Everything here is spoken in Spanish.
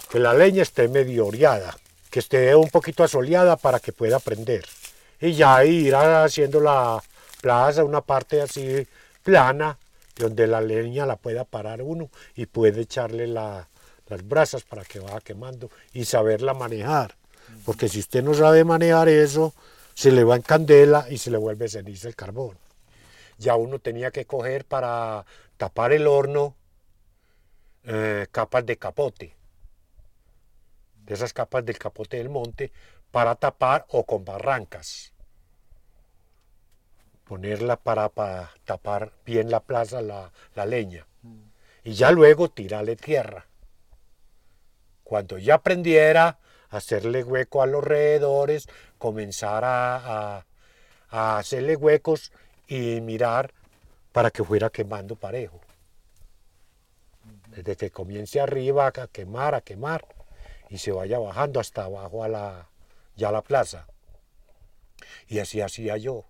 que la leña esté medio oreada, que esté un poquito asoleada para que pueda prender. Y ya ir haciendo la plaza, una parte así plana, donde la leña la pueda parar uno y puede echarle las brasas para que vaya quemando y saberla manejar. Porque si usted no sabe manejar eso, se le va en candela y se le vuelve ceniza el carbón. Ya uno tenía que coger para tapar el horno capas de capote, de esas capas del capote del monte, para tapar o con barrancas. Ponerla para tapar bien la plaza, la leña. Y ya luego tirarle tierra. Cuando ya aprendiera, hacerle hueco a los alrededores, comenzar a hacerle huecos y mirar para que fuera quemando parejo. Desde que comience arriba a quemar, y se vaya bajando hasta abajo ya a la plaza. Y así hacía yo.